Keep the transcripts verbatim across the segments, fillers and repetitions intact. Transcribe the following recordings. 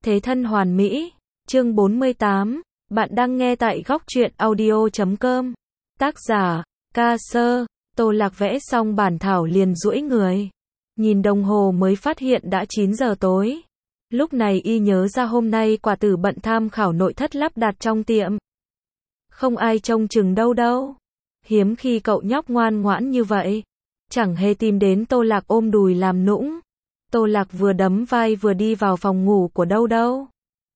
Thế thân hoàn mỹ. Chương bốn mươi tám. Bạn đang nghe tại góc truyện audio chấm com. Tác giả, Ca Sơ. Tô Lạc vẽ xong bản thảo liền duỗi người. Nhìn đồng hồ mới phát hiện đã chín giờ tối. Lúc này y nhớ ra hôm nay quả tử bận tham khảo nội thất lắp đặt trong tiệm. Không ai trông chừng đâu đâu. Hiếm khi cậu nhóc ngoan ngoãn như vậy. Chẳng hề tìm đến Tô Lạc ôm đùi làm nũng. Tô Lạc vừa đấm vai vừa đi vào phòng ngủ của Đâu Đâu.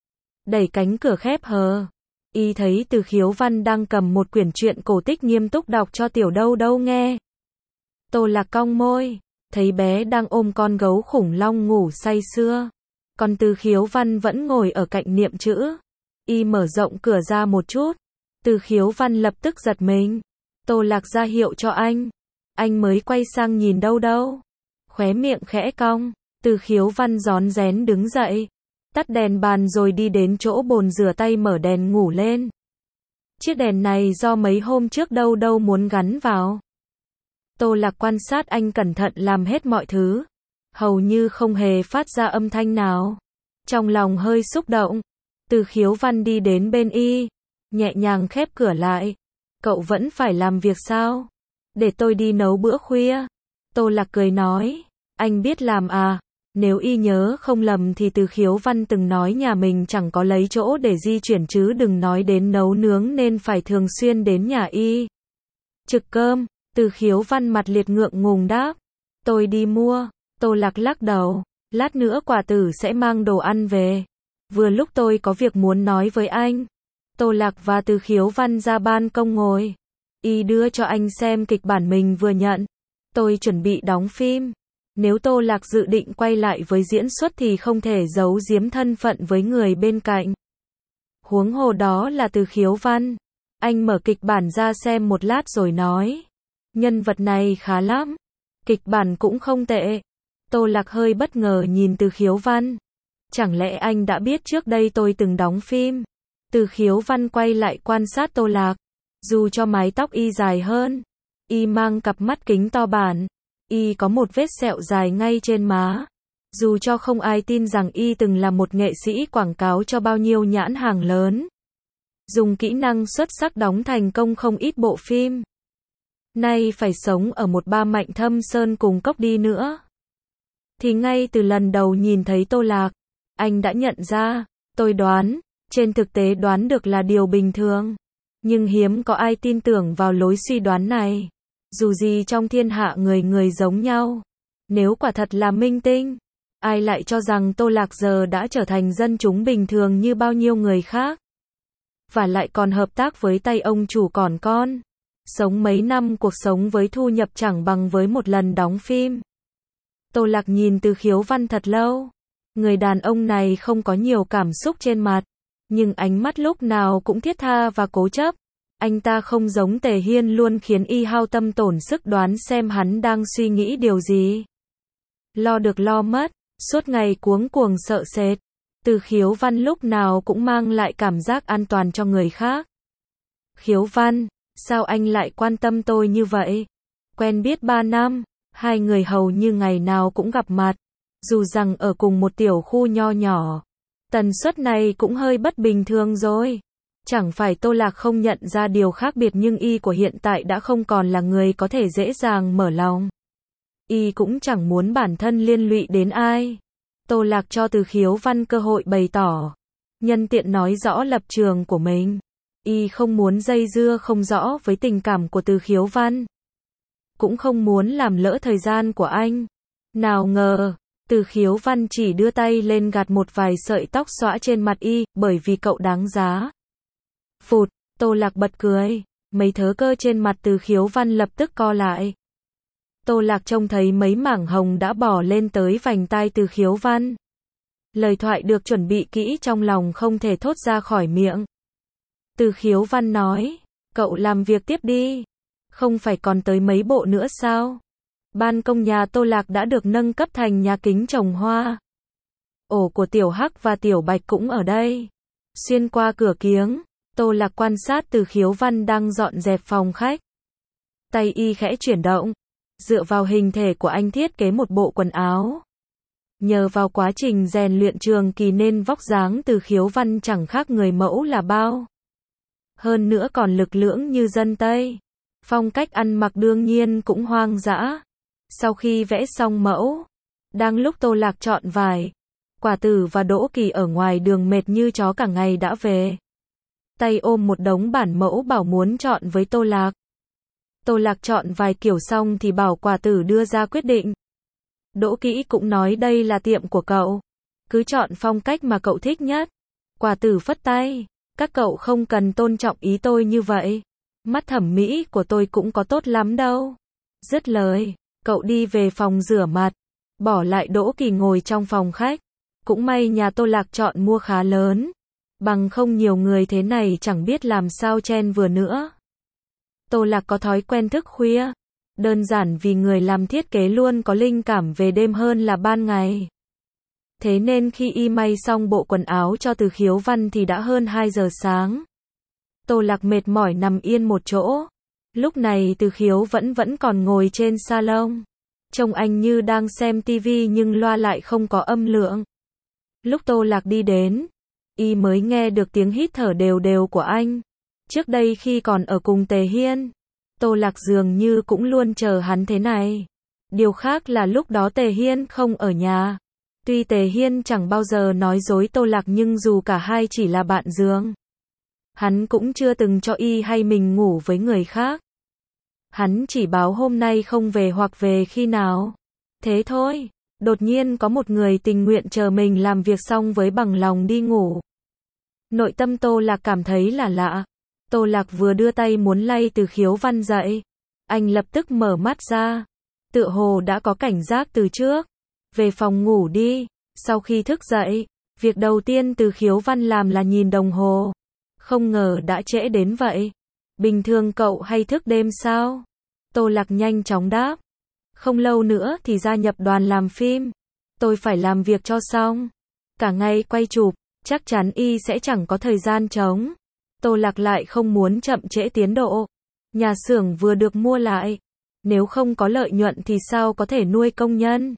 Đẩy cánh cửa khép hờ. Y thấy Từ Khiếu Văn đang cầm một quyển truyện cổ tích nghiêm túc đọc cho tiểu Đâu Đâu nghe. Tô Lạc cong môi, thấy bé đang ôm con gấu khủng long ngủ say sưa. Còn Từ Khiếu Văn vẫn ngồi ở cạnh niệm chữ. Y mở rộng cửa ra một chút. Từ Khiếu Văn lập tức giật mình. Tô Lạc ra hiệu cho anh. Anh mới quay sang nhìn Đâu Đâu. Khóe miệng khẽ cong. Từ Khiếu Văn rón rén đứng dậy. Tắt đèn bàn rồi đi đến chỗ bồn rửa tay mở đèn ngủ lên. Chiếc đèn này do mấy hôm trước Đâu Đâu muốn gắn vào. Tô Lạc quan sát anh cẩn thận làm hết mọi thứ. Hầu như không hề phát ra âm thanh nào. Trong lòng hơi xúc động. Từ Khiếu Văn đi đến bên y. Nhẹ nhàng khép cửa lại. Cậu vẫn phải làm việc sao? Để tôi đi nấu bữa khuya. Tô Lạc cười nói. Anh biết làm à? Nếu y nhớ không lầm thì Từ Khiếu Văn từng nói nhà mình chẳng có lấy chỗ để di chuyển chứ đừng nói đến nấu nướng nên phải thường xuyên đến nhà y. Trực cơm. Từ Khiếu Văn mặt liệt ngượng ngùng đáp. Tôi đi mua. Tô Lạc lắc đầu. Lát nữa quả tử sẽ mang đồ ăn về. Vừa lúc tôi có việc muốn nói với anh. Tô Lạc và Từ Khiếu Văn ra ban công ngồi. Y đưa cho anh xem kịch bản mình vừa nhận. Tôi chuẩn bị đóng phim. Nếu Tô Lạc dự định quay lại với diễn xuất thì không thể giấu giếm thân phận với người bên cạnh. Huống hồ đó là Từ Khiếu Văn. Anh mở kịch bản ra xem một lát rồi nói. Nhân vật này khá lắm. Kịch bản cũng không tệ. Tô Lạc hơi bất ngờ nhìn Từ Khiếu Văn. Chẳng lẽ anh đã biết trước đây tôi từng đóng phim? Từ Khiếu Văn quay lại quan sát Tô Lạc. Dù cho mái tóc y dài hơn, y mang cặp mắt kính to bản. Y có một vết sẹo dài ngay trên má. Dù cho không ai tin rằng y từng là một nghệ sĩ quảng cáo cho bao nhiêu nhãn hàng lớn. Dùng kỹ năng xuất sắc đóng thành công không ít bộ phim. Nay phải sống ở một ba mạnh thâm sơn cùng cốc đi nữa. Thì ngay từ lần đầu nhìn thấy Tô Lạc, anh đã nhận ra, tôi đoán, trên thực tế đoán được là điều bình thường. Nhưng hiếm có ai tin tưởng vào lối suy đoán này. Dù gì trong thiên hạ người người giống nhau. Nếu quả thật là minh tinh, ai lại cho rằng Tô Lạc giờ đã trở thành dân chúng bình thường như bao nhiêu người khác. Và lại còn hợp tác với tay ông chủ còn con. Sống mấy năm cuộc sống với thu nhập chẳng bằng với một lần đóng phim. Tô Lạc nhìn Từ Khiếu Văn thật lâu. Người đàn ông này không có nhiều cảm xúc trên mặt. Nhưng ánh mắt lúc nào cũng thiết tha và cố chấp. Anh ta không giống Tề Hiên luôn khiến y hao tâm tổn sức đoán xem hắn đang suy nghĩ điều gì. Lo được lo mất, suốt ngày cuống cuồng sợ sệt. Từ Khiếu Văn lúc nào cũng mang lại cảm giác an toàn cho người khác. Khiếu Văn, sao anh lại quan tâm tôi như vậy? Quen biết ba năm, hai người hầu như ngày nào cũng gặp mặt. Dù rằng ở cùng một tiểu khu nho nhỏ. Tần suất này cũng hơi bất bình thường rồi. Chẳng phải Tô Lạc không nhận ra điều khác biệt nhưng y của hiện tại đã không còn là người có thể dễ dàng mở lòng. Y cũng chẳng muốn bản thân liên lụy đến ai. Tô Lạc cho Từ Khiếu Văn cơ hội bày tỏ. Nhân tiện nói rõ lập trường của mình. Y không muốn dây dưa không rõ với tình cảm của Từ Khiếu Văn. Cũng không muốn làm lỡ thời gian của anh. Nào ngờ, Từ Khiếu Văn chỉ đưa tay lên gạt một vài sợi tóc xõa trên mặt y, bởi vì cậu đáng giá. Phụt, Tô Lạc bật cười. Mấy thớ cơ trên mặt Từ Khiếu Văn lập tức co lại. Tô Lạc trông thấy mấy mảng hồng đã bỏ lên tới vành tai Từ Khiếu Văn. Lời thoại được chuẩn bị kỹ trong lòng không thể thốt ra khỏi miệng. Từ Khiếu Văn nói, cậu làm việc tiếp đi. Không phải còn tới mấy bộ nữa sao? Ban công nhà Tô Lạc đã được nâng cấp thành nhà kính trồng hoa. Ổ của Tiểu Hắc và Tiểu Bạch cũng ở đây. Xuyên qua cửa kiếng, Tô Lạc quan sát Từ Khiếu Văn đang dọn dẹp phòng khách. Tay y khẽ chuyển động. Dựa vào hình thể của anh thiết kế một bộ quần áo. Nhờ vào quá trình rèn luyện trường kỳ nên vóc dáng Từ Khiếu Văn chẳng khác người mẫu là bao. Hơn nữa còn lực lưỡng như dân Tây. Phong cách ăn mặc đương nhiên cũng hoang dã. Sau khi vẽ xong mẫu, đang lúc Tô Lạc chọn vải, Quả Tử và Đỗ Kỳ ở ngoài đường mệt như chó cả ngày đã về. Tay ôm một đống bản mẫu bảo muốn chọn với Tô Lạc. Tô Lạc chọn vài kiểu xong thì bảo Quả Tử đưa ra quyết định. Đỗ Kỹ cũng nói đây là tiệm của cậu, cứ chọn phong cách mà cậu thích nhất. Quả Tử phất tay, các cậu không cần tôn trọng ý tôi như vậy. Mắt thẩm mỹ của tôi cũng có tốt lắm đâu. Dứt lời, cậu đi về phòng rửa mặt, bỏ lại Đỗ Kỳ ngồi trong phòng khách. Cũng may nhà Tô Lạc chọn mua khá lớn, bằng không nhiều người thế này chẳng biết làm sao chen vừa nữa. Tô Lạc có thói quen thức khuya, đơn giản vì người làm thiết kế luôn có linh cảm về đêm hơn là ban ngày. Thế nên khi y may xong bộ quần áo cho Từ Khiếu Văn thì đã hơn hai giờ sáng. Tô Lạc mệt mỏi nằm yên một chỗ. Lúc này Từ Khiếu vẫn vẫn còn ngồi trên salon. Trông anh như đang xem tivi nhưng loa lại không có âm lượng. Lúc Tô Lạc đi đến, y mới nghe được tiếng hít thở đều đều của anh. Trước đây khi còn ở cùng Tề Hiên, Tô Lạc dường như cũng luôn chờ hắn thế này. Điều khác là lúc đó Tề Hiên không ở nhà. Tuy Tề Hiên chẳng bao giờ nói dối Tô Lạc nhưng dù cả hai chỉ là bạn giường, hắn cũng chưa từng cho y hay mình ngủ với người khác. Hắn chỉ báo hôm nay không về hoặc về khi nào. Thế thôi, đột nhiên có một người tình nguyện chờ mình làm việc xong với bằng lòng đi ngủ. Nội tâm Tô Lạc cảm thấy là lạ. Tô Lạc vừa đưa tay muốn lay Từ Khiếu Văn dậy. Anh lập tức mở mắt ra. Tựa hồ đã có cảnh giác từ trước. Về phòng ngủ đi. Sau khi thức dậy, việc đầu tiên Từ Khiếu Văn làm là nhìn đồng hồ. Không ngờ đã trễ đến vậy. Bình thường cậu hay thức đêm sao? Tô Lạc nhanh chóng đáp. Không lâu nữa thì gia nhập đoàn làm phim. Tôi phải làm việc cho xong. Cả ngày quay chụp, chắc chắn y sẽ chẳng có thời gian trống. Tô Lạc lại không muốn chậm trễ tiến độ. Nhà xưởng vừa được mua lại. Nếu không có lợi nhuận thì sao có thể nuôi công nhân?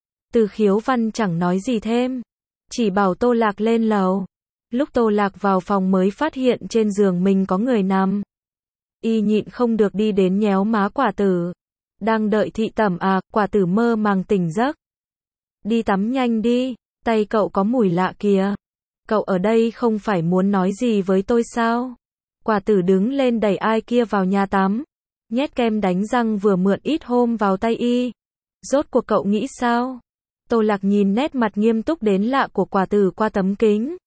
Từ Khiếu Văn chẳng nói gì thêm. Chỉ bảo Tô Lạc lên lầu. Lúc Tô Lạc vào phòng mới phát hiện trên giường mình có người nằm. Y nhịn không được đi đến nhéo má Quả Tử. Đang đợi thị tẩm à, Quả Tử mơ màng tỉnh giấc. Đi tắm nhanh đi, tay cậu có mùi lạ kìa. Cậu ở đây không phải muốn nói gì với tôi sao? Quả Tử đứng lên đẩy ai kia vào nhà tắm. Nhét kem đánh răng vừa mượn ít hôm vào tay y. Rốt cuộc cậu nghĩ sao? Tô Lạc nhìn nét mặt nghiêm túc đến lạ của Quả Tử qua tấm kính.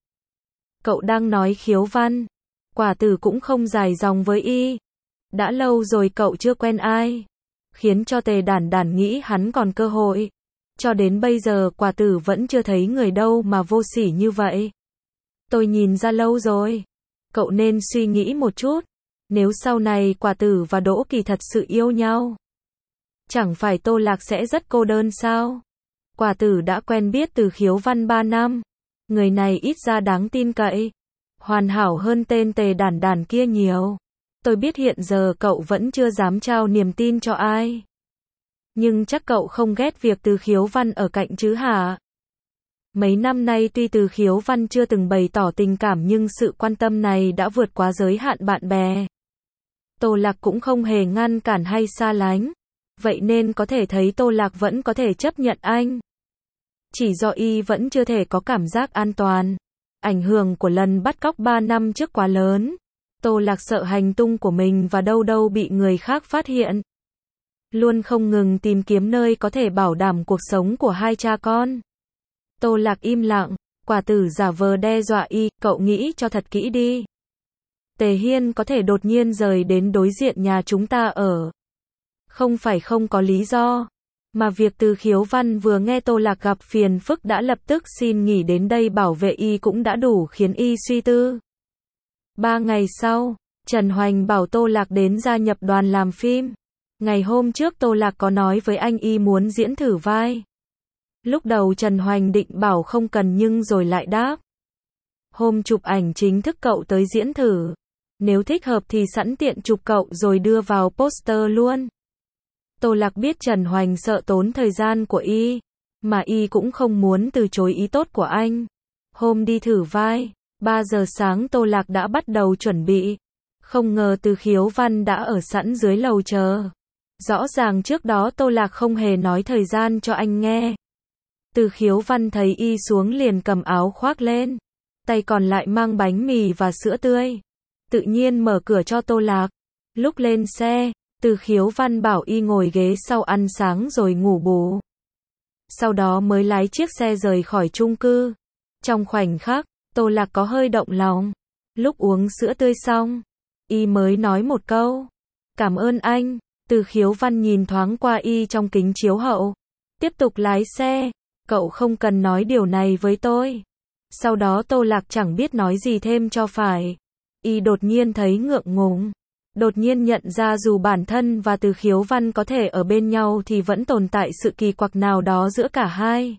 Cậu đang nói Khiếu Văn. Quả Tử cũng không dài dòng với y. Đã lâu rồi cậu chưa quen ai. Khiến cho Tề Đản Đản nghĩ hắn còn cơ hội. Cho đến bây giờ Quả Tử vẫn chưa thấy người đâu mà vô sỉ như vậy. Tôi nhìn ra lâu rồi. Cậu nên suy nghĩ một chút. Nếu sau này Quả Tử và Đỗ Kỳ thật sự yêu nhau, chẳng phải Tô Lạc sẽ rất cô đơn sao? Quả Tử đã quen biết Từ Khiếu Văn ba năm. Người này ít ra đáng tin cậy. Hoàn hảo hơn tên Tề Đản Đản kia nhiều. Tôi biết hiện giờ cậu vẫn chưa dám trao niềm tin cho ai. Nhưng chắc cậu không ghét việc Từ Khiếu Văn ở cạnh chứ hả? Mấy năm nay tuy Từ Khiếu Văn chưa từng bày tỏ tình cảm nhưng sự quan tâm này đã vượt quá giới hạn bạn bè. Tô Lạc cũng không hề ngăn cản hay xa lánh. Vậy nên có thể thấy Tô Lạc vẫn có thể chấp nhận anh. Chỉ do y vẫn chưa thể có cảm giác an toàn. Ảnh hưởng của lần bắt cóc ba năm trước quá lớn. Tô Lạc sợ hành tung của mình và đâu đâu bị người khác phát hiện. Luôn không ngừng tìm kiếm nơi có thể bảo đảm cuộc sống của hai cha con. Tô Lạc im lặng. Quả Tử giả vờ đe dọa y. Cậu nghĩ cho thật kỹ đi. Tề Hiên có thể đột nhiên rời đến đối diện nhà chúng ta ở. Không phải không có lý do. Mà việc Từ Khiếu Văn vừa nghe Tô Lạc gặp phiền phức đã lập tức xin nghỉ đến đây bảo vệ y cũng đã đủ khiến y suy tư. Ba ngày sau, Trần Hoành bảo Tô Lạc đến gia nhập đoàn làm phim. Ngày hôm trước Tô Lạc có nói với anh y muốn diễn thử vai. Lúc đầu Trần Hoành định bảo không cần nhưng rồi lại đáp. Hôm chụp ảnh chính thức cậu tới diễn thử. Nếu thích hợp thì sẵn tiện chụp cậu rồi đưa vào poster luôn. Tô Lạc biết Trần Hoành sợ tốn thời gian của y. mà y cũng không muốn từ chối ý tốt của anh. Hôm đi thử vai, ba giờ sáng Tô Lạc đã bắt đầu chuẩn bị. Không ngờ Từ Khiếu Văn đã ở sẵn dưới lầu chờ. Rõ ràng trước đó Tô Lạc không hề nói thời gian cho anh nghe. Từ Khiếu Văn thấy y xuống liền cầm áo khoác lên, tay còn lại mang bánh mì và sữa tươi. Tự nhiên mở cửa cho Tô Lạc. Lúc lên xe, Từ Khiếu Văn bảo y ngồi ghế sau ăn sáng rồi ngủ bù. Sau đó mới lái chiếc xe rời khỏi chung cư. Trong khoảnh khắc, Tô Lạc có hơi động lòng. Lúc uống sữa tươi xong, y mới nói một câu: "Cảm ơn anh." Từ Khiếu Văn nhìn thoáng qua y trong kính chiếu hậu, tiếp tục lái xe: "Cậu không cần nói điều này với tôi." Sau đó Tô Lạc chẳng biết nói gì thêm cho phải. Y đột nhiên thấy ngượng ngùng. Đột nhiên nhận ra dù bản thân và Từ Khiếu Văn có thể ở bên nhau thì vẫn tồn tại sự kỳ quặc nào đó giữa cả hai.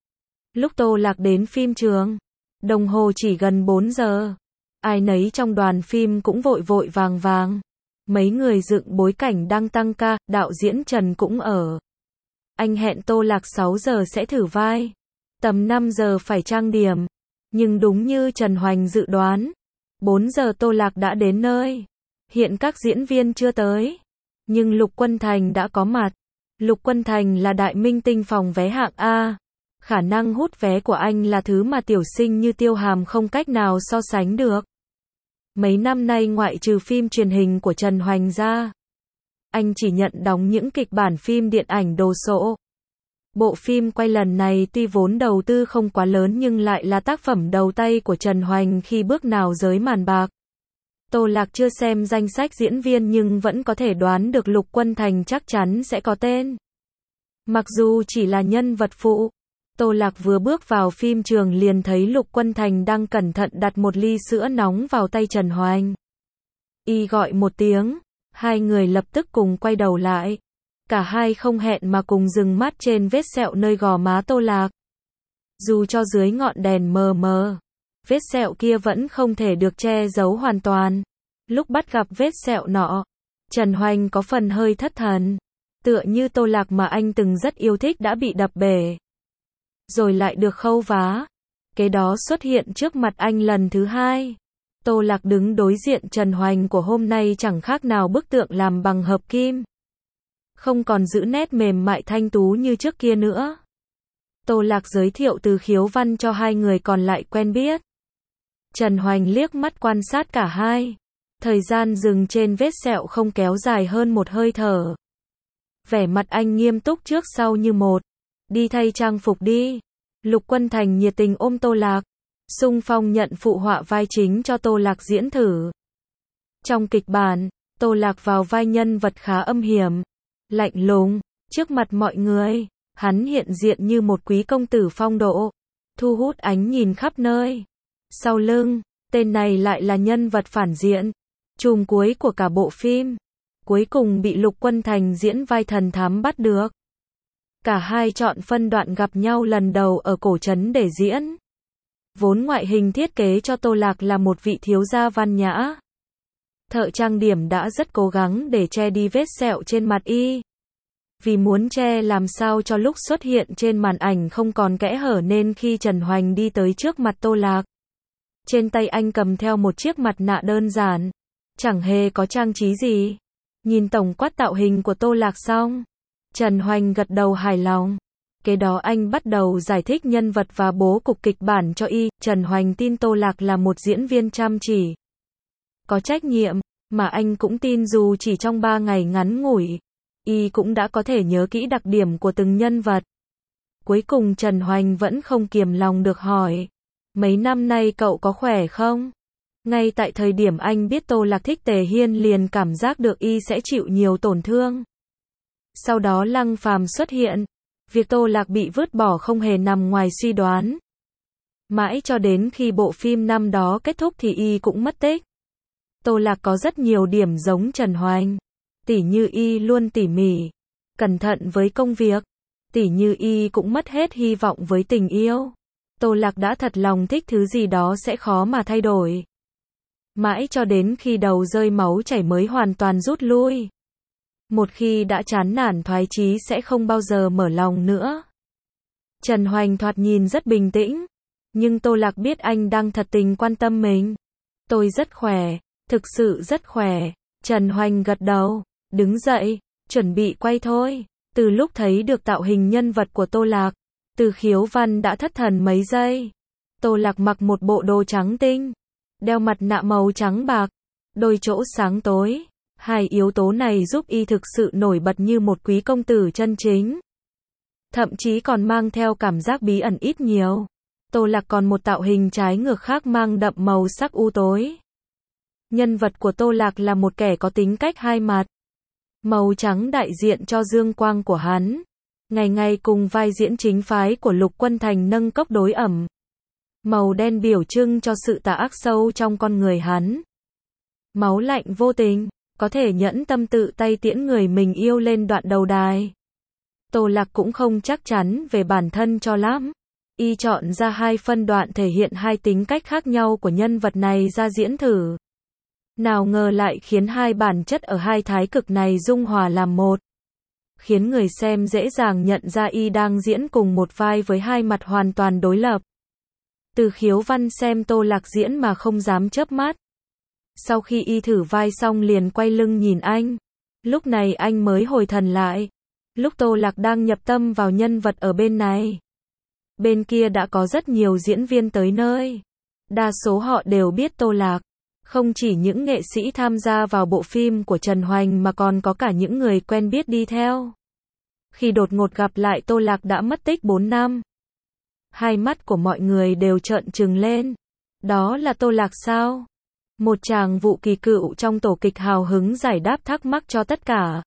Lúc Tô Lạc đến phim trường, đồng hồ chỉ gần bốn giờ. Ai nấy trong đoàn phim cũng vội vội vàng vàng. Mấy người dựng bối cảnh đang tăng ca, đạo diễn Trần cũng ở. Anh hẹn Tô Lạc sáu giờ sẽ thử vai. Tầm năm giờ phải trang điểm. Nhưng đúng như Trần Hoành dự đoán, bốn giờ Tô Lạc đã đến nơi. Hiện các diễn viên chưa tới, nhưng Lục Quân Thành đã có mặt. Lục Quân Thành là đại minh tinh phòng vé hạng A. Khả năng hút vé của anh là thứ mà tiểu sinh như Tiêu Hàm không cách nào so sánh được. Mấy năm nay ngoại trừ phim truyền hình của Trần Hoành ra, anh chỉ nhận đóng những kịch bản phim điện ảnh đồ sộ. Bộ phim quay lần này tuy vốn đầu tư không quá lớn nhưng lại là tác phẩm đầu tay của Trần Hoành khi bước nào giới màn bạc. Tô Lạc chưa xem danh sách diễn viên nhưng vẫn có thể đoán được Lục Quân Thành chắc chắn sẽ có tên. Mặc dù chỉ là nhân vật phụ, Tô Lạc vừa bước vào phim trường liền thấy Lục Quân Thành đang cẩn thận đặt một ly sữa nóng vào tay Trần Hoành. Y gọi một tiếng, hai người lập tức cùng quay đầu lại. Cả hai không hẹn mà cùng dừng mắt trên vết sẹo nơi gò má Tô Lạc. Dù cho dưới ngọn đèn mờ mờ, vết sẹo kia vẫn không thể được che giấu hoàn toàn. Lúc bắt gặp vết sẹo nọ, Trần Hoành có phần hơi thất thần. Tựa như Tô Lạc mà anh từng rất yêu thích đã bị đập bể, rồi lại được khâu vá. Cái đó xuất hiện trước mặt anh lần thứ hai. Tô Lạc đứng đối diện Trần Hoành của hôm nay chẳng khác nào bức tượng làm bằng hợp kim. Không còn giữ nét mềm mại thanh tú như trước kia nữa. Tô Lạc giới thiệu Từ Khiếu Văn cho hai người còn lại quen biết. Trần Hoành liếc mắt quan sát cả hai. Thời gian dừng trên vết sẹo không kéo dài hơn một hơi thở. Vẻ mặt anh nghiêm túc trước sau như một. "Đi thay trang phục đi." Lục Quân Thành nhiệt tình ôm Tô Lạc, xung phong nhận phụ họa vai chính cho Tô Lạc diễn thử. Trong kịch bản, Tô Lạc vào vai nhân vật khá âm hiểm, lạnh lùng. Trước mặt mọi người, hắn hiện diện như một quý công tử phong độ, thu hút ánh nhìn khắp nơi. Sau lưng, tên này lại là nhân vật phản diện, trùm cuối của cả bộ phim. Cuối cùng bị Lục Quân Thành diễn vai thần thám bắt được. Cả hai chọn phân đoạn gặp nhau lần đầu ở cổ trấn để diễn. Vốn ngoại hình thiết kế cho Tô Lạc là một vị thiếu gia văn nhã. Thợ trang điểm đã rất cố gắng để che đi vết sẹo trên mặt y. Vì muốn che làm sao cho lúc xuất hiện trên màn ảnh không còn kẽ hở nên khi Trần Hoành đi tới trước mặt Tô Lạc, trên tay anh cầm theo một chiếc mặt nạ đơn giản, chẳng hề có trang trí gì. Nhìn tổng quát tạo hình của Tô Lạc xong, Trần Hoành gật đầu hài lòng. Kế đó anh bắt đầu giải thích nhân vật và bố cục kịch bản cho y. Trần Hoành tin Tô Lạc là một diễn viên chăm chỉ, có trách nhiệm, mà anh cũng tin dù chỉ trong ba ngày ngắn ngủi, y cũng đã có thể nhớ kỹ đặc điểm của từng nhân vật. Cuối cùng Trần Hoành vẫn không kiềm lòng được hỏi: "Mấy năm nay cậu có khỏe không?" Ngay tại thời điểm anh biết Tô Lạc thích Tề Hiên liền cảm giác được y sẽ chịu nhiều tổn thương. Sau đó Lăng Phàm xuất hiện. Việc Tô Lạc bị vứt bỏ không hề nằm ngoài suy đoán. Mãi cho đến khi bộ phim năm đó kết thúc thì y cũng mất tích. Tô Lạc có rất nhiều điểm giống Trần Hoành. Tỉ như y luôn tỉ mỉ, cẩn thận với công việc. Tỉ như y cũng mất hết hy vọng với tình yêu. Tô Lạc đã thật lòng thích thứ gì đó sẽ khó mà thay đổi. Mãi cho đến khi đầu rơi máu chảy mới hoàn toàn rút lui. Một khi đã chán nản thoái chí sẽ không bao giờ mở lòng nữa. Trần Hoành thoạt nhìn rất bình tĩnh, nhưng Tô Lạc biết anh đang thật tình quan tâm mình. Tôi rất khỏe, thực sự rất khỏe. Trần Hoành gật đầu, đứng dậy, chuẩn bị quay thôi. Từ lúc thấy được tạo hình nhân vật của Tô Lạc, Từ Khiếu Văn đã thất thần mấy giây. Tô Lạc mặc một bộ đồ trắng tinh, đeo mặt nạ màu trắng bạc, đôi chỗ sáng tối. Hai yếu tố này giúp y thực sự nổi bật như một quý công tử chân chính. Thậm chí còn mang theo cảm giác bí ẩn ít nhiều. Tô Lạc còn một tạo hình trái ngược khác mang đậm màu sắc u tối. Nhân vật của Tô Lạc là một kẻ có tính cách hai mặt. Màu trắng đại diện cho dương quang của hắn, ngày ngày cùng vai diễn chính phái của Lục Quân Thành nâng cốc đối ẩm. Màu đen biểu trưng cho sự tà ác sâu trong con người hắn. Máu lạnh vô tình, có thể nhẫn tâm tự tay tiễn người mình yêu lên đoạn đầu đài. Tô Lạc cũng không chắc chắn về bản thân cho lắm. Y chọn ra hai phân đoạn thể hiện hai tính cách khác nhau của nhân vật này ra diễn thử. Nào ngờ lại khiến hai bản chất ở hai thái cực này dung hòa làm một. Khiến người xem dễ dàng nhận ra y đang diễn cùng một vai với hai mặt hoàn toàn đối lập. Từ Khiếu Văn xem Tô Lạc diễn mà không dám chớp mắt. Sau khi y thử vai xong liền quay lưng nhìn anh. Lúc này anh mới hồi thần lại. Lúc Tô Lạc đang nhập tâm vào nhân vật ở bên này, bên kia đã có rất nhiều diễn viên tới nơi. Đa số họ đều biết Tô Lạc. Không chỉ những nghệ sĩ tham gia vào bộ phim của Trần Hoành mà còn có cả những người quen biết đi theo. Khi đột ngột gặp lại Tô Lạc đã mất tích bốn năm, hai mắt của mọi người đều trợn trừng lên. Đó là Tô Lạc sao? Một chàng Vụ Kỳ Cựu trong tổ kịch hào hứng giải đáp thắc mắc cho tất cả.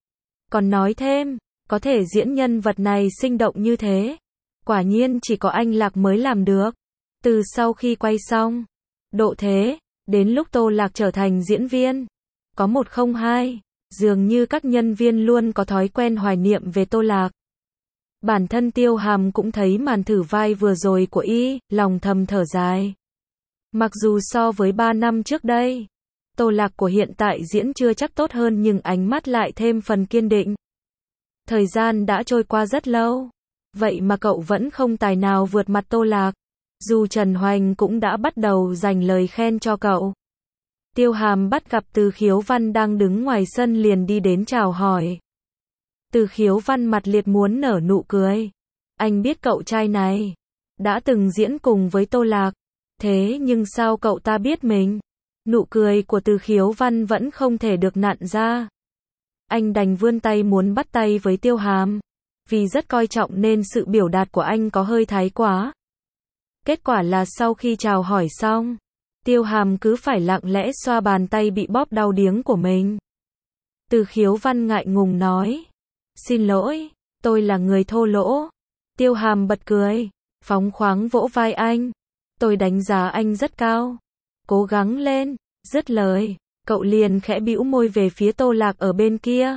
Còn nói thêm, có thể diễn nhân vật này sinh động như thế, quả nhiên chỉ có anh Lạc mới làm được. Từ sau khi quay xong, độ thế, đến lúc Tô Lạc trở thành diễn viên, có một không hai, dường như các nhân viên luôn có thói quen hoài niệm về Tô Lạc. Bản thân Tiêu Hàm cũng thấy màn thử vai vừa rồi của y, lòng thầm thở dài. Mặc dù so với ba năm trước đây, Tô Lạc của hiện tại diễn chưa chắc tốt hơn nhưng ánh mắt lại thêm phần kiên định. Thời gian đã trôi qua rất lâu, vậy mà cậu vẫn không tài nào vượt mặt Tô Lạc. Dù Trần Hoành cũng đã bắt đầu dành lời khen cho cậu. Tiêu Hàm bắt gặp Từ Khiếu Văn đang đứng ngoài sân liền đi đến chào hỏi. Từ Khiếu Văn mặt liệt muốn nở nụ cười. Anh biết cậu trai này đã từng diễn cùng với Tô Lạc. Thế nhưng sao cậu ta biết mình? Nụ cười của Từ Khiếu Văn vẫn không thể được nặn ra. Anh đành vươn tay muốn bắt tay với Tiêu Hàm. Vì rất coi trọng nên sự biểu đạt của anh có hơi thái quá. Kết quả là sau khi chào hỏi xong, Tiêu Hàm cứ phải lặng lẽ xoa bàn tay bị bóp đau điếng của mình. Từ Khiếu Văn ngại ngùng nói. Xin lỗi, tôi là người thô lỗ. Tiêu Hàm bật cười, phóng khoáng vỗ vai anh. Tôi đánh giá anh rất cao. Cố gắng lên. Dứt lời, cậu liền khẽ bĩu môi về phía Tô Lạc ở bên kia.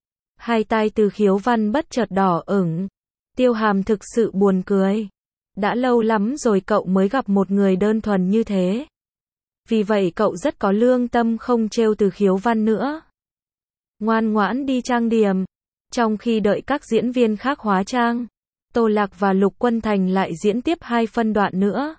Hai tai Từ Khiếu Văn bất chợt đỏ ửng. Tiêu Hàm thực sự buồn cười. Đã lâu lắm rồi cậu mới gặp một người đơn thuần như thế. Vì vậy cậu rất có lương tâm không trêu Từ Khiếu Văn nữa. Ngoan ngoãn đi trang điểm. Trong khi đợi các diễn viên khác hóa trang, Tô Lạc và Lục Quân Thành lại diễn tiếp hai phân đoạn nữa.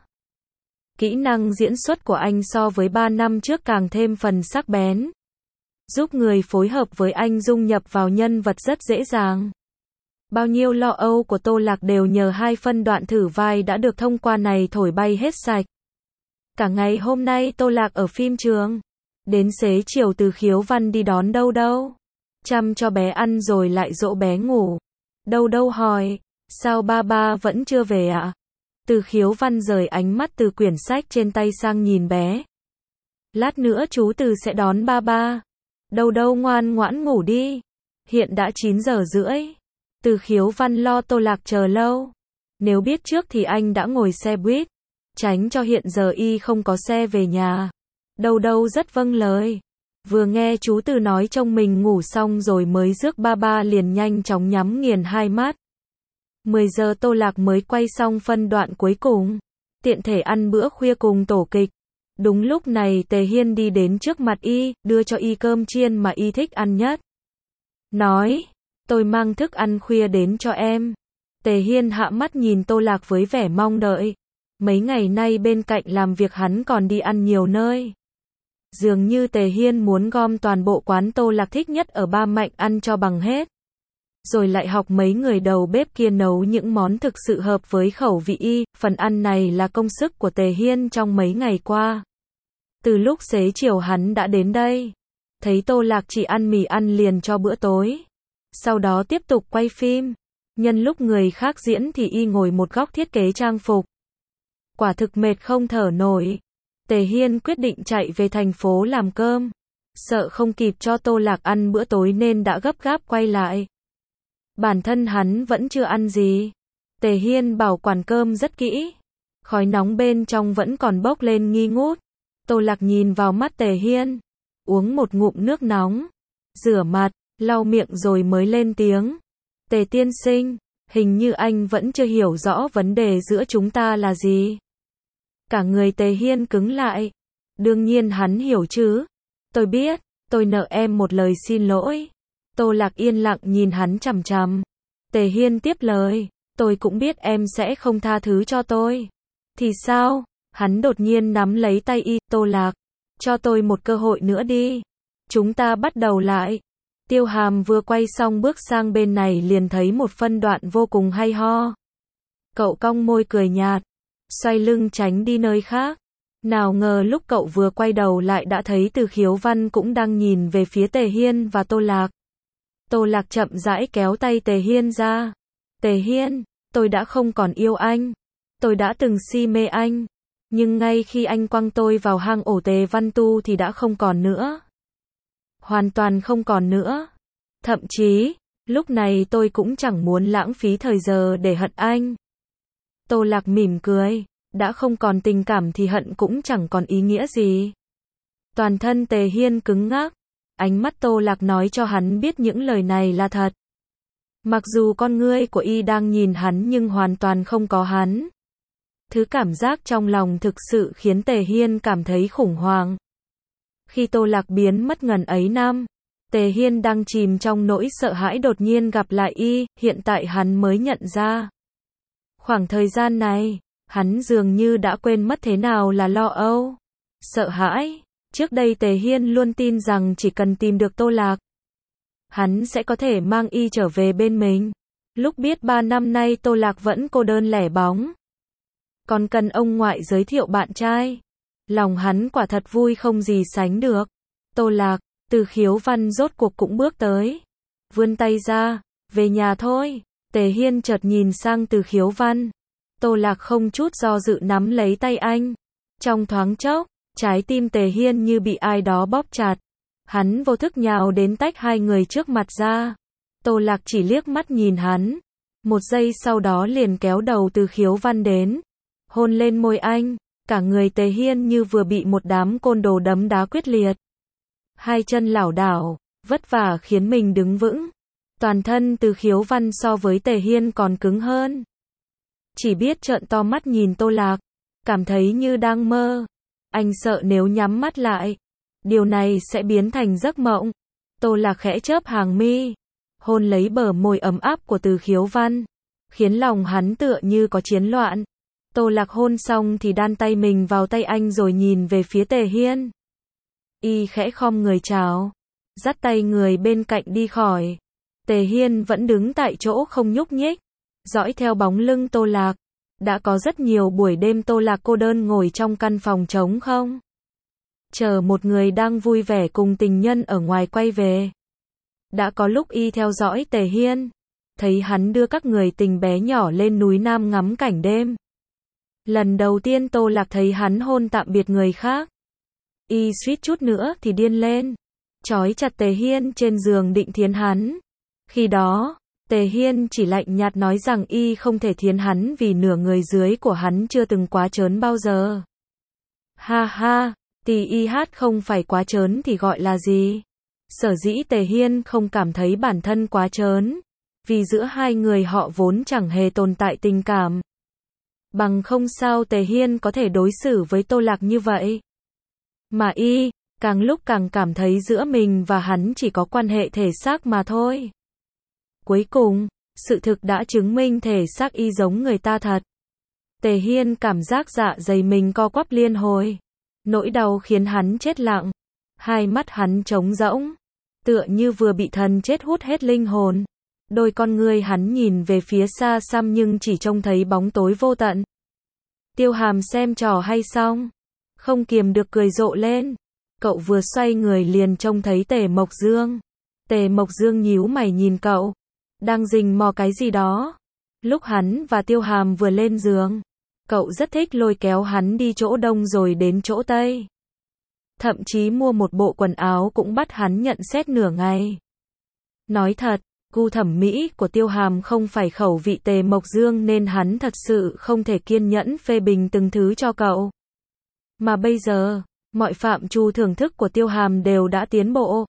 Kỹ năng diễn xuất của anh so với ba năm trước càng thêm phần sắc bén, giúp người phối hợp với anh dung nhập vào nhân vật rất dễ dàng. Bao nhiêu lo âu của Tô Lạc đều nhờ hai phân đoạn thử vai đã được thông qua này thổi bay hết sạch. Cả ngày hôm nay Tô Lạc ở phim trường, đến xế chiều Từ Khiếu Văn đi đón Đâu Đâu, chăm cho bé ăn rồi lại dỗ bé ngủ. Đâu Đâu hỏi, sao ba ba vẫn chưa về ạ? À? Từ Khiếu Văn rời ánh mắt từ quyển sách trên tay sang nhìn bé. Lát nữa chú Từ sẽ đón ba ba. Đâu Đâu ngoan ngoãn ngủ đi. Hiện đã chín giờ rưỡi. Từ Khiếu Văn lo Tô Lạc chờ lâu. Nếu biết trước thì anh đã ngồi xe buýt, tránh cho hiện giờ y không có xe về nhà. Đâu Đâu rất vâng lời. Vừa nghe chú Từ nói trông mình ngủ xong rồi mới rước ba ba liền nhanh chóng nhắm nghiền hai mắt. mười giờ Tô Lạc mới quay xong phân đoạn cuối cùng, tiện thể ăn bữa khuya cùng tổ kịch. Đúng lúc này Tề Hiên đi đến trước mặt y, đưa cho y cơm chiên mà y thích ăn nhất. Nói, tôi mang thức ăn khuya đến cho em. Tề Hiên hạ mắt nhìn Tô Lạc với vẻ mong đợi. Mấy ngày nay bên cạnh làm việc hắn còn đi ăn nhiều nơi. Dường như Tề Hiên muốn gom toàn bộ quán Tô Lạc thích nhất ở Ba Mạnh ăn cho bằng hết. Rồi lại học mấy người đầu bếp kia nấu những món thực sự hợp với khẩu vị y. Phần ăn này là công sức của Tề Hiên trong mấy ngày qua. Từ lúc xế chiều hắn đã đến đây. Thấy Tô Lạc chỉ ăn mì ăn liền cho bữa tối. Sau đó tiếp tục quay phim. Nhân lúc người khác diễn thì y ngồi một góc thiết kế trang phục. Quả thực mệt không thở nổi. Tề Hiên quyết định chạy về thành phố làm cơm. Sợ không kịp cho Tô Lạc ăn bữa tối nên đã gấp gáp quay lại. Bản thân hắn vẫn chưa ăn gì. Tề Hiên bảo quản cơm rất kỹ. Khói nóng bên trong vẫn còn bốc lên nghi ngút. Tô Lạc nhìn vào mắt Tề Hiên. Uống một ngụm nước nóng. Rửa mặt, lau miệng rồi mới lên tiếng. Tề tiên sinh, hình như anh vẫn chưa hiểu rõ vấn đề giữa chúng ta là gì. Cả người Tề Hiên cứng lại. Đương nhiên hắn hiểu chứ. Tôi biết, tôi nợ em một lời xin lỗi. Tô Lạc yên lặng nhìn hắn chằm chằm. Tề Hiên tiếp lời. Tôi cũng biết em sẽ không tha thứ cho tôi. Thì sao? Hắn đột nhiên nắm lấy tay y. Tô Lạc, cho tôi một cơ hội nữa đi. Chúng ta bắt đầu lại. Tiêu Hàm vừa quay xong bước sang bên này liền thấy một phân đoạn vô cùng hay ho. Cậu cong môi cười nhạt. Xoay lưng tránh đi nơi khác. Nào ngờ lúc cậu vừa quay đầu lại đã thấy Từ Khiếu Văn cũng đang nhìn về phía Tề Hiên và Tô Lạc. Tô Lạc chậm rãi kéo tay Tề Hiên ra. Tề Hiên, tôi đã không còn yêu anh. Tôi đã từng si mê anh. Nhưng ngay khi anh quăng tôi vào hang ổ Tề Văn Tu thì đã không còn nữa. Hoàn toàn không còn nữa. Thậm chí, lúc này tôi cũng chẳng muốn lãng phí thời giờ để hận anh. Tô Lạc mỉm cười. Đã không còn tình cảm thì hận cũng chẳng còn ý nghĩa gì. Toàn thân Tề Hiên cứng ngắc. Ánh mắt Tô Lạc nói cho hắn biết những lời này là thật. Mặc dù con ngươi của y đang nhìn hắn nhưng hoàn toàn không có hắn. Thứ cảm giác trong lòng thực sự khiến Tề Hiên cảm thấy khủng hoảng. Khi Tô Lạc biến mất ngần ấy năm, Tề Hiên đang chìm trong nỗi sợ hãi đột nhiên gặp lại y, hiện tại hắn mới nhận ra. Khoảng thời gian này, hắn dường như đã quên mất thế nào là lo âu, sợ hãi. Trước đây Tề Hiên luôn tin rằng chỉ cần tìm được Tô Lạc, hắn sẽ có thể mang y trở về bên mình. Lúc biết ba năm nay Tô Lạc vẫn cô đơn lẻ bóng, còn cần ông ngoại giới thiệu bạn trai, lòng hắn quả thật vui không gì sánh được. Tô Lạc, Từ Khiếu Văn rốt cuộc cũng bước tới, vươn tay ra, về nhà thôi. Tề Hiên chợt nhìn sang Từ Khiếu Văn. Tô Lạc không chút do dự nắm lấy tay anh. Trong thoáng chốc, trái tim Tề Hiên như bị ai đó bóp chặt. Hắn vô thức nhào đến tách hai người trước mặt ra. Tô Lạc chỉ liếc mắt nhìn hắn. Một giây sau đó liền kéo đầu Từ Khiếu Văn đến. Hôn lên môi anh. Cả người Tề Hiên như vừa bị một đám côn đồ đấm đá quyết liệt. Hai chân lảo đảo, vất vả khiến mình đứng vững. Toàn thân Từ Khiếu Văn so với Tề Hiên còn cứng hơn. Chỉ biết trợn to mắt nhìn Tô Lạc. Cảm thấy như đang mơ. Anh sợ nếu nhắm mắt lại, điều này sẽ biến thành giấc mộng. Tô Lạc khẽ chớp hàng mi, hôn lấy bờ môi ấm áp của Từ Khiếu Văn, khiến lòng hắn tựa như có chiến loạn. Tô Lạc hôn xong thì đan tay mình vào tay anh rồi nhìn về phía Tề Hiên. Y khẽ khom người chào, dắt tay người bên cạnh đi khỏi. Tề Hiên vẫn đứng tại chỗ không nhúc nhích, dõi theo bóng lưng Tô Lạc. Đã có rất nhiều buổi đêm Tô Lạc cô đơn ngồi trong căn phòng trống không, chờ một người đang vui vẻ cùng tình nhân ở ngoài quay về. Đã có lúc y theo dõi Tề Hiên, thấy hắn đưa các người tình bé nhỏ lên núi Nam ngắm cảnh đêm. Lần đầu tiên Tô Lạc thấy hắn hôn tạm biệt người khác, y suýt chút nữa thì điên lên, trói chặt Tề Hiên trên giường định thiến hắn. Khi đó, Tề Hiên chỉ lạnh nhạt nói rằng y không thể thiến hắn vì nửa người dưới của hắn chưa từng quá trớn bao giờ. Ha ha, tì y hát không phải quá trớn thì gọi là gì? Sở dĩ Tề Hiên không cảm thấy bản thân quá trớn, vì giữa hai người họ vốn chẳng hề tồn tại tình cảm. Bằng không sao Tề Hiên có thể đối xử với Tô Lạc như vậy. Mà y, càng lúc càng cảm thấy giữa mình và hắn chỉ có quan hệ thể xác mà thôi. Cuối cùng, Sự thực đã chứng minh thể xác y giống người ta thật. Tề Hiên cảm giác dạ dày mình co quắp liên hồi. Nỗi đau khiến hắn chết lặng. Hai mắt hắn trống rỗng. Tựa như vừa bị thần chết hút hết linh hồn. Đôi con ngươi hắn nhìn về phía xa xăm nhưng chỉ trông thấy bóng tối vô tận. Tiêu Hàm xem trò hay xong. Không kiềm được cười rộ lên. Cậu vừa xoay người liền trông thấy Tề Mộc Dương. Tề Mộc Dương nhíu mày nhìn cậu. Đang rình mò cái gì đó. Lúc hắn và Tiêu Hàm vừa lên giường. Cậu rất thích lôi kéo hắn đi chỗ đông rồi đến chỗ tây. Thậm chí mua một bộ quần áo cũng bắt hắn nhận xét nửa ngày. Nói thật, gu thẩm mỹ của Tiêu Hàm không phải khẩu vị Tề Mộc Dương nên hắn thật sự không thể kiên nhẫn phê bình từng thứ cho cậu. Mà bây giờ, mọi phạm trù thưởng thức của Tiêu Hàm đều đã tiến bộ.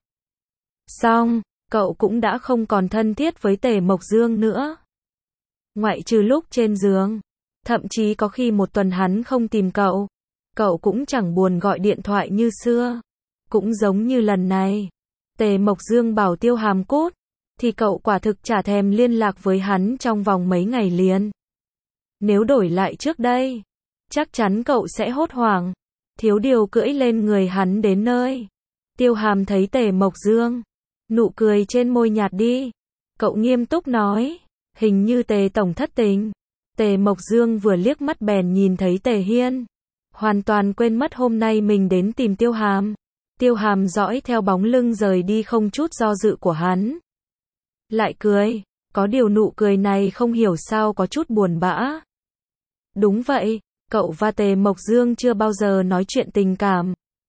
Xong, cậu cũng đã không còn thân thiết với Tề Mộc Dương nữa. Ngoại trừ lúc trên giường. Thậm chí có khi một tuần hắn không tìm cậu. Cậu cũng chẳng buồn gọi điện thoại như xưa. Cũng giống như lần này. Tề Mộc Dương bảo Tiêu Hàm cút. Thì cậu quả thực chả thèm liên lạc với hắn trong vòng mấy ngày liền. Nếu đổi lại trước đây. Chắc chắn cậu sẽ hốt hoảng. Thiếu điều cưỡi lên người hắn đến nơi. Tiêu Hàm thấy Tề Mộc Dương. Nụ cười trên môi nhạt đi. Cậu nghiêm túc nói. Hình như Tề tổng thất tình. Tề Mộc Dương vừa liếc mắt bèn nhìn thấy Tề Hiên. Hoàn toàn quên mất hôm nay mình đến tìm Tiêu Hàm. Tiêu Hàm dõi theo bóng lưng rời đi không chút do dự của hắn. Lại cười. Có điều nụ cười này không hiểu sao có chút buồn bã. Đúng vậy, cậu và Tề Mộc Dương chưa bao giờ nói chuyện tình cảm.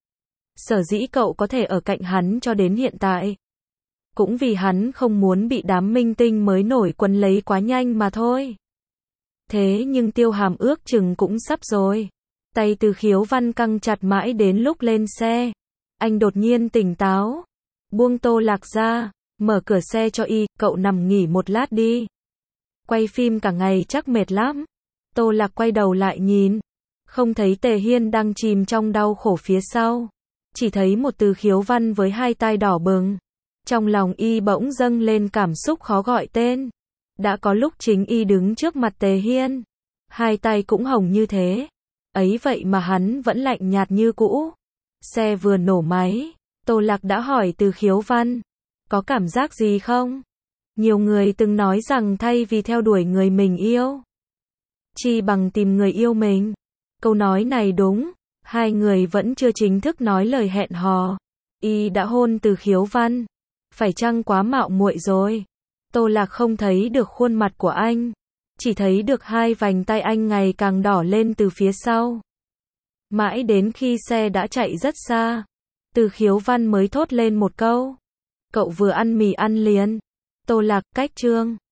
Sở dĩ cậu có thể ở cạnh hắn cho đến hiện tại. Cũng vì hắn không muốn bị đám minh tinh mới nổi quấn lấy quá nhanh mà thôi. Thế nhưng Tiêu Hàm ước chừng cũng sắp rồi. Tay Từ Khiếu Văn căng chặt mãi đến lúc lên xe. Anh đột nhiên tỉnh táo. Buông Tô Lạc ra. Mở cửa xe cho y. Cậu nằm nghỉ một lát đi. Quay phim cả ngày chắc mệt lắm. Tô Lạc quay đầu lại nhìn. Không thấy Tề Hiên đang chìm trong đau khổ phía sau. Chỉ thấy một Từ Khiếu Văn với hai tai đỏ bừng. Trong lòng y bỗng dâng lên cảm xúc khó gọi tên. Đã có lúc chính y đứng trước mặt Tề Hiên. Hai tay cũng hồng như thế. Ấy vậy mà hắn vẫn lạnh nhạt như cũ. Xe vừa nổ máy. Tô Lạc đã hỏi Từ Khiếu Văn. Có cảm giác gì không? Nhiều người từng nói rằng thay vì theo đuổi người mình yêu. Chi bằng tìm người yêu mình. Câu nói này đúng. Hai người vẫn chưa chính thức nói lời hẹn hò. Y đã hôn Từ Khiếu Văn. Phải chăng quá mạo muội rồi? Tô Lạc không thấy được khuôn mặt của anh. Chỉ thấy được hai vành tay anh ngày càng đỏ lên từ phía sau. Mãi đến khi xe đã chạy rất xa. Từ Khiếu Văn mới thốt lên một câu. Cậu vừa ăn mì ăn liền. Tô Lạc, cách chương.